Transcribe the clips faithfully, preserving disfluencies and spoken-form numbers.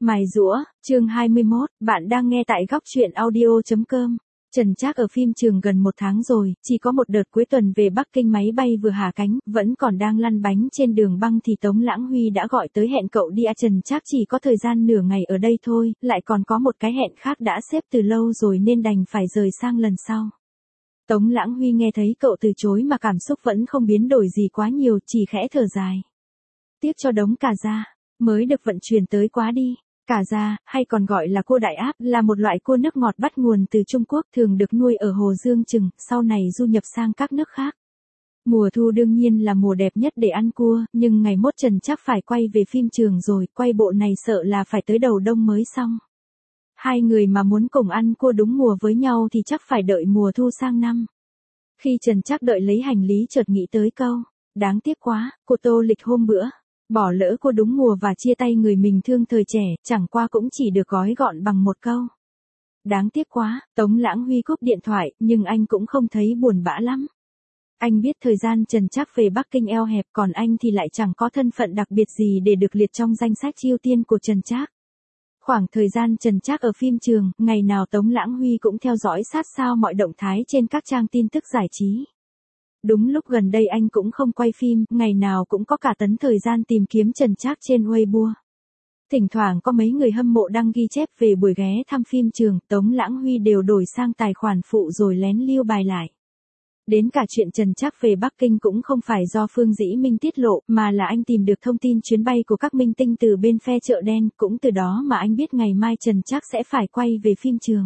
Mài giũa, chương hai mươi mốt, bạn đang nghe tại góc truyện audio chấm com. Trần Trác ở phim trường gần một tháng rồi, chỉ có một đợt cuối tuần về Bắc Kinh máy bay vừa hạ cánh, vẫn còn đang lăn bánh trên đường băng thì Tống Lãng Huy đã gọi tới hẹn cậu đi à. Trần Trác chỉ có thời gian nửa ngày ở đây thôi, lại còn có một cái hẹn khác đã xếp từ lâu rồi nên đành phải rời sang lần sau. Tống Lãng Huy nghe thấy cậu từ chối mà cảm xúc vẫn không biến đổi gì quá nhiều, chỉ khẽ thở dài. Tiếc cho đống cà gia, mới được vận chuyển tới quá đi. Cà gia, hay còn gọi là cua đại áp, là một loại cua nước ngọt bắt nguồn từ Trung Quốc, thường được nuôi ở Hồ Dương Chừng, sau này du nhập sang các nước khác. Mùa thu đương nhiên là mùa đẹp nhất để ăn cua, nhưng ngày mốt Trần Trác phải quay về phim trường rồi, quay bộ này sợ là phải tới đầu đông mới xong. Hai người mà muốn cùng ăn cua đúng mùa với nhau thì chắc phải đợi mùa thu sang năm. Khi Trần Trác đợi lấy hành lý chợt nghĩ tới câu, đáng tiếc quá, cô tô lịch hôm bữa. Bỏ lỡ cô đúng mùa và chia tay người mình thương thời trẻ, chẳng qua cũng chỉ được gói gọn bằng một câu. Đáng tiếc quá, Tống Lãng Huy cúp điện thoại, nhưng anh cũng không thấy buồn bã lắm. Anh biết thời gian Trần Trác về Bắc Kinh eo hẹp, còn anh thì lại chẳng có thân phận đặc biệt gì để được liệt trong danh sách ưu tiên của Trần Trác. Khoảng thời gian Trần Trác ở phim trường, ngày nào Tống Lãng Huy cũng theo dõi sát sao mọi động thái trên các trang tin tức giải trí. Đúng lúc gần đây anh cũng không quay phim, ngày nào cũng có cả tấn thời gian tìm kiếm Trần Trác trên Weibo. Thỉnh thoảng có mấy người hâm mộ đăng ghi chép về buổi ghé thăm phim trường, Tống Lãng Huy đều đổi sang tài khoản phụ rồi lén lưu bài lại. Đến cả chuyện Trần Trác về Bắc Kinh cũng không phải do Phương Dĩ Minh tiết lộ, mà là anh tìm được thông tin chuyến bay của các minh tinh từ bên phe chợ đen, cũng từ đó mà anh biết ngày mai Trần Trác sẽ phải quay về phim trường.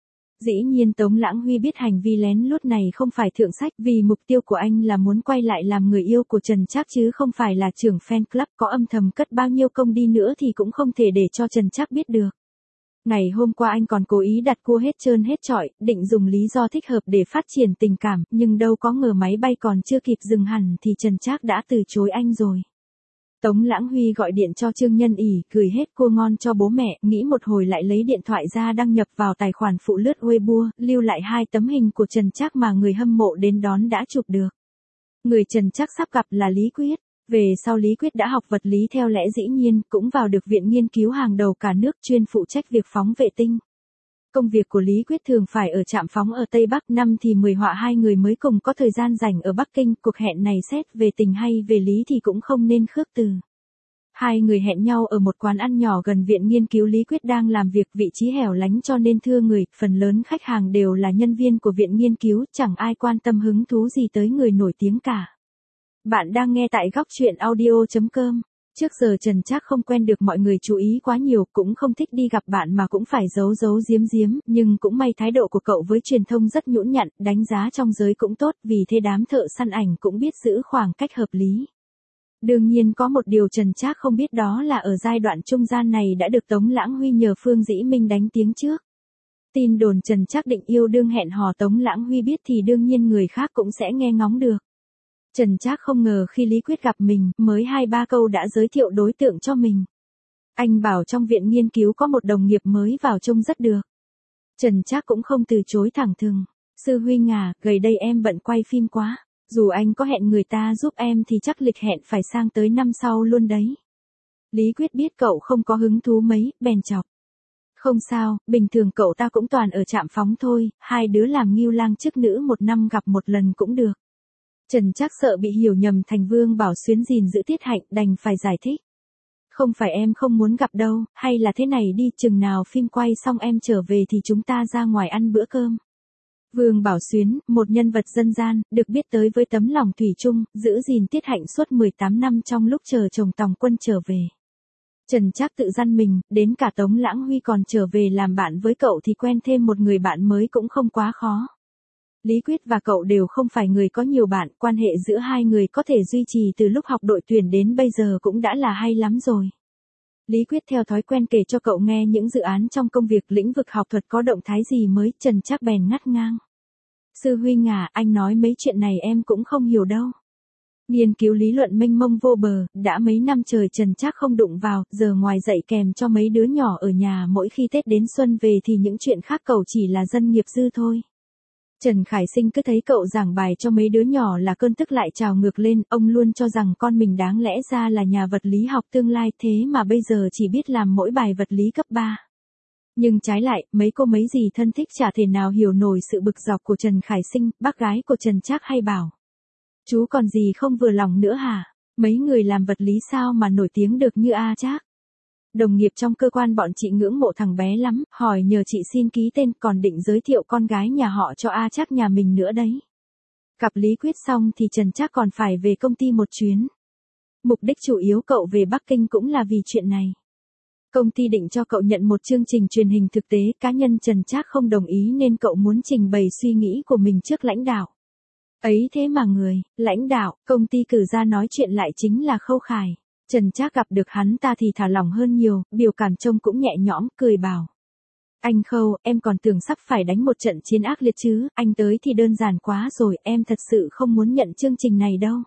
Dĩ nhiên Tống Lãng Huy biết hành vi lén lút này không phải thượng sách, vì mục tiêu của anh là muốn quay lại làm người yêu của Trần Trác chứ không phải là trưởng fan club, có âm thầm cất bao nhiêu công đi nữa thì cũng không thể để cho Trần Trác biết được. Ngày hôm qua anh còn cố ý đặt cua hết trơn hết trọi, định dùng lý do thích hợp để phát triển tình cảm, nhưng đâu có ngờ máy bay còn chưa kịp dừng hẳn thì Trần Trác đã từ chối anh rồi. Tống Lãng Huy gọi điện cho Trương Nhân ỉ, gửi hết cua ngon cho bố mẹ, nghĩ một hồi lại lấy điện thoại ra đăng nhập vào tài khoản phụ lướt Weibo, lưu lại hai tấm hình của Trần Trác mà người hâm mộ đến đón đã chụp được. Người Trần Trác sắp gặp là Lý Quyết. Về sau Lý Quyết đã học vật lý theo lẽ dĩ nhiên, cũng vào được viện nghiên cứu hàng đầu cả nước chuyên phụ trách việc phóng vệ tinh. Công việc của Lý Quyết thường phải ở trạm phóng ở Tây Bắc, năm thì mười họa hai người mới cùng có thời gian rảnh ở Bắc Kinh, cuộc hẹn này xét về tình hay về lý thì cũng không nên khước từ. Hai người hẹn nhau ở một quán ăn nhỏ gần viện nghiên cứu. Lý Quyết đang làm việc vị trí hẻo lánh cho nên thưa người, phần lớn khách hàng đều là nhân viên của viện nghiên cứu, chẳng ai quan tâm hứng thú gì tới người nổi tiếng cả. Bạn đang nghe tại góc truyện audio chấm com. Trước giờ Trần Trác không quen được mọi người chú ý quá nhiều, cũng không thích đi gặp bạn mà cũng phải giấu giấu giếm giếm, nhưng cũng may thái độ của cậu với truyền thông rất nhũn nhặn, đánh giá trong giới cũng tốt, vì thế đám thợ săn ảnh cũng biết giữ khoảng cách hợp lý. Đương nhiên có một điều Trần Trác không biết, đó là ở giai đoạn trung gian này đã được Tống Lãng Huy nhờ Phương Dĩ Minh đánh tiếng trước. Tin đồn Trần Trác định yêu đương hẹn hò Tống Lãng Huy biết thì đương nhiên người khác cũng sẽ nghe ngóng được. Trần Trác không ngờ khi Lý Quyết gặp mình, mới hai ba câu đã giới thiệu đối tượng cho mình. Anh bảo trong viện nghiên cứu có một đồng nghiệp mới vào trông rất được. Trần Trác cũng không từ chối thẳng thừng. Sư huynh à, gần đây em bận quay phim quá. Dù anh có hẹn người ta giúp em thì chắc lịch hẹn phải sang tới năm sau luôn đấy. Lý Quyết biết cậu không có hứng thú mấy, bèn chọc. Không sao, bình thường cậu ta cũng toàn ở trạm phóng thôi, hai đứa làm ngưu lang chức nữ một năm gặp một lần cũng được. Trần Trác sợ bị hiểu nhầm thành Vương Bảo Xuyến gìn giữ tiết hạnh, đành phải giải thích. Không phải em không muốn gặp đâu, hay là thế này đi, chừng nào phim quay xong em trở về thì chúng ta ra ngoài ăn bữa cơm. Vương Bảo Xuyến, một nhân vật dân gian, được biết tới với tấm lòng thủy chung, giữ gìn tiết hạnh suốt mười tám năm trong lúc chờ chồng Tòng Quân trở về. Trần Trác tự dăn mình, đến cả Tống Lãng Huy còn trở về làm bạn với cậu thì quen thêm một người bạn mới cũng không quá khó. Lý Quyết và cậu đều không phải người có nhiều bạn, quan hệ giữa hai người có thể duy trì từ lúc học đội tuyển đến bây giờ cũng đã là hay lắm rồi. Lý Quyết theo thói quen kể cho cậu nghe những dự án trong công việc lĩnh vực học thuật có động thái gì mới, Trần Trác bèn ngắt ngang. Sư huynh à, anh nói mấy chuyện này em cũng không hiểu đâu. Nghiên cứu lý luận mênh mông vô bờ, đã mấy năm trời Trần Trác không đụng vào, giờ ngoài dạy kèm cho mấy đứa nhỏ ở nhà mỗi khi Tết đến xuân về thì những chuyện khác cậu chỉ là dân nghiệp dư thôi. Trần Khải Sinh cứ thấy cậu giảng bài cho mấy đứa nhỏ là cơn tức lại trào ngược lên, ông luôn cho rằng con mình đáng lẽ ra là nhà vật lý học tương lai thế mà bây giờ chỉ biết làm mỗi bài vật lý cấp ba. Nhưng trái lại, mấy cô mấy dì thân thích chả thể nào hiểu nổi sự bực dọc của Trần Khải Sinh, bác gái của Trần Trác hay bảo. Chú còn gì không vừa lòng nữa hả? Mấy người làm vật lý sao mà nổi tiếng được như A Trác? Đồng nghiệp trong cơ quan bọn chị ngưỡng mộ thằng bé lắm, hỏi nhờ chị xin ký tên còn định giới thiệu con gái nhà họ cho A Trác nhà mình nữa đấy. Gặp Lý Quyết xong thì Trần Trác còn phải về công ty một chuyến. Mục đích chủ yếu cậu về Bắc Kinh cũng là vì chuyện này. Công ty định cho cậu nhận một chương trình truyền hình thực tế, cá nhân Trần Trác không đồng ý nên cậu muốn trình bày suy nghĩ của mình trước lãnh đạo. Ấy thế mà người, lãnh đạo, công ty cử ra nói chuyện lại chính là Khâu Khải. Trần Trác gặp được hắn ta thì thả lỏng hơn nhiều, biểu cảm trông cũng nhẹ nhõm, cười bảo. Anh Khâu, em còn tưởng sắp phải đánh một trận chiến ác liệt chứ, anh tới thì đơn giản quá rồi, em thật sự không muốn nhận chương trình này đâu.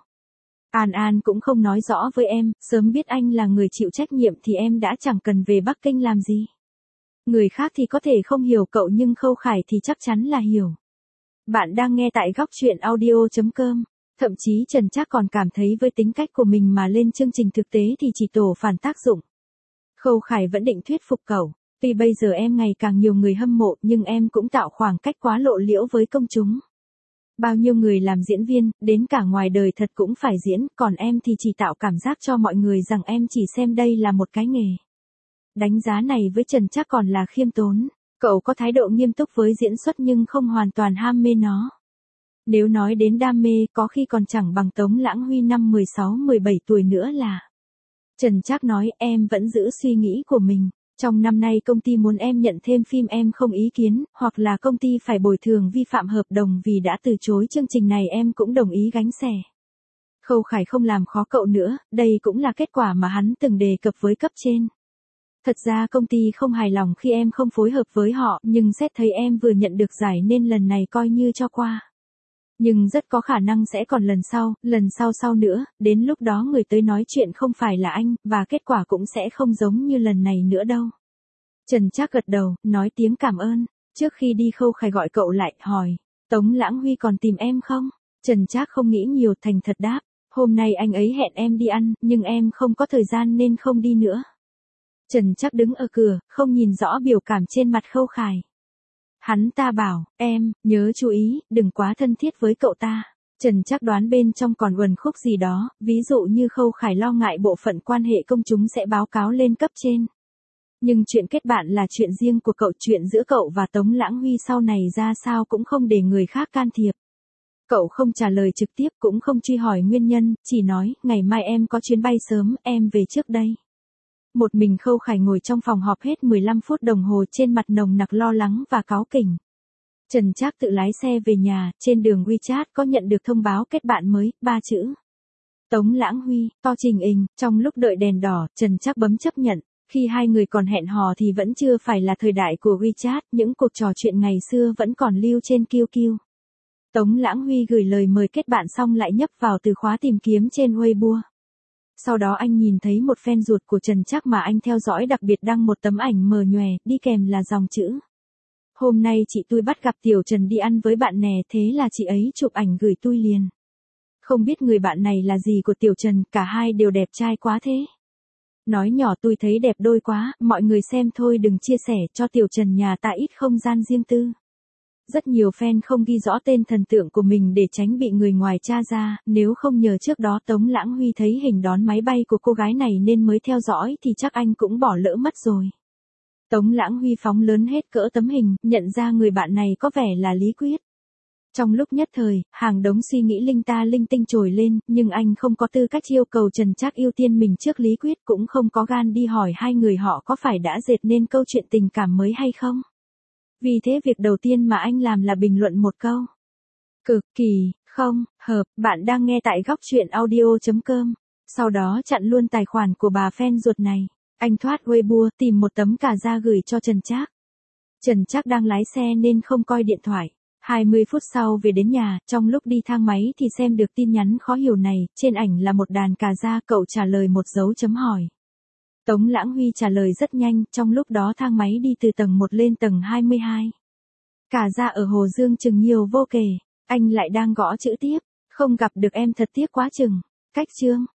An An cũng không nói rõ với em, sớm biết anh là người chịu trách nhiệm thì em đã chẳng cần về Bắc Kinh làm gì. Người khác thì có thể không hiểu cậu nhưng Khâu Khải thì chắc chắn là hiểu. Bạn đang nghe tại góc truyện audio chấm com. Thậm chí Trần Trác còn cảm thấy với tính cách của mình mà lên chương trình thực tế thì chỉ tổ phản tác dụng. Khâu Khải vẫn định thuyết phục cậu. Tuy bây giờ em ngày càng nhiều người hâm mộ nhưng em cũng tạo khoảng cách quá lộ liễu với công chúng. Bao nhiêu người làm diễn viên, đến cả ngoài đời thật cũng phải diễn, còn em thì chỉ tạo cảm giác cho mọi người rằng em chỉ xem đây là một cái nghề. Đánh giá này với Trần Trác còn là khiêm tốn. Cậu có thái độ nghiêm túc với diễn xuất nhưng không hoàn toàn ham mê nó. Nếu nói đến đam mê có khi còn chẳng bằng Tống Lãng Huy năm mười sáu mười bảy tuổi nữa là. Trần Trác nói em vẫn giữ suy nghĩ của mình. Trong năm nay công ty muốn em nhận thêm phim em không ý kiến, hoặc là công ty phải bồi thường vi phạm hợp đồng vì đã từ chối chương trình này em cũng đồng ý gánh xẻ. Khâu Khải không làm khó cậu nữa, đây cũng là kết quả mà hắn từng đề cập với cấp trên. Thật ra công ty không hài lòng khi em không phối hợp với họ, nhưng xét thấy em vừa nhận được giải nên lần này coi như cho qua. Nhưng rất có khả năng sẽ còn lần sau, lần sau sau nữa, đến lúc đó người tới nói chuyện không phải là anh, và kết quả cũng sẽ không giống như lần này nữa đâu. Trần Trác gật đầu, nói tiếng cảm ơn. Trước khi đi Khâu Khải gọi cậu lại, hỏi, Tống Lãng Huy còn tìm em không? Trần Trác không nghĩ nhiều, thành thật đáp, hôm nay anh ấy hẹn em đi ăn, nhưng em không có thời gian nên không đi nữa. Trần Trác đứng ở cửa, không nhìn rõ biểu cảm trên mặt Khâu Khải. Hắn ta bảo, em, nhớ chú ý, đừng quá thân thiết với cậu ta. Trần Trác đoán bên trong còn uẩn khúc gì đó, ví dụ như Khâu Khải lo ngại bộ phận quan hệ công chúng sẽ báo cáo lên cấp trên. Nhưng chuyện kết bạn là chuyện riêng của cậu, chuyện giữa cậu và Tống Lãng Huy sau này ra sao cũng không để người khác can thiệp. Cậu không trả lời trực tiếp cũng không truy hỏi nguyên nhân, chỉ nói, ngày mai em có chuyến bay sớm, em về trước đây. Một mình Khâu Khải ngồi trong phòng họp hết mười lăm phút đồng hồ, trên mặt nồng nặc lo lắng và cáu kỉnh. Trần Trác tự lái xe về nhà, trên đường WeChat có nhận được thông báo kết bạn mới, ba chữ. Tống Lãng Huy, to trình hình, trong lúc đợi đèn đỏ, Trần Trác bấm chấp nhận. Khi hai người còn hẹn hò thì vẫn chưa phải là thời đại của WeChat, những cuộc trò chuyện ngày xưa vẫn còn lưu trên Q Q. Tống Lãng Huy gửi lời mời kết bạn xong lại nhấp vào từ khóa tìm kiếm trên Weibo. Sau đó anh nhìn thấy một fan ruột của Trần Trác mà anh theo dõi đặc biệt đăng một tấm ảnh mờ nhòe, đi kèm là dòng chữ. Hôm nay chị tôi bắt gặp Tiểu Trần đi ăn với bạn nè, thế là chị ấy chụp ảnh gửi tôi liền. Không biết người bạn này là gì của Tiểu Trần, cả hai đều đẹp trai quá thế. Nói nhỏ tôi thấy đẹp đôi quá, mọi người xem thôi đừng chia sẻ cho Tiểu Trần nhà ta ít không gian riêng tư. Rất nhiều fan không ghi rõ tên thần tượng của mình để tránh bị người ngoài tra ra, nếu không nhờ trước đó Tống Lãng Huy thấy hình đón máy bay của cô gái này nên mới theo dõi thì chắc anh cũng bỏ lỡ mất rồi. Tống Lãng Huy phóng lớn hết cỡ tấm hình, nhận ra người bạn này có vẻ là Lý Quyết. Trong lúc nhất thời, hàng đống suy nghĩ linh ta linh tinh trồi lên, nhưng anh không có tư cách yêu cầu Trần Trác ưu tiên mình trước Lý Quyết, cũng không có gan đi hỏi hai người họ có phải đã dệt nên câu chuyện tình cảm mới hay không. Vì thế việc đầu tiên mà anh làm là bình luận một câu. Cực kỳ, không, hợp, bạn đang nghe tại góc truyện audio chấm com. Sau đó chặn luôn tài khoản của bà fan ruột này. Anh thoát Weibo, tìm một tấm cà ra gửi cho Trần Trác. Trần Trác đang lái xe nên không coi điện thoại. hai mươi phút sau về đến nhà, trong lúc đi thang máy thì xem được tin nhắn khó hiểu này, trên ảnh là một đàn cà ra, cậu trả lời một dấu chấm hỏi. Tống Lãng Huy trả lời rất nhanh, trong lúc đó thang máy đi từ tầng một lên tầng hai mươi hai. Cả ra ở Hồ Dương chừng nhiều vô kể. Anh lại đang gõ chữ tiếp. Không gặp được em thật tiếc quá chừng. Cách chương.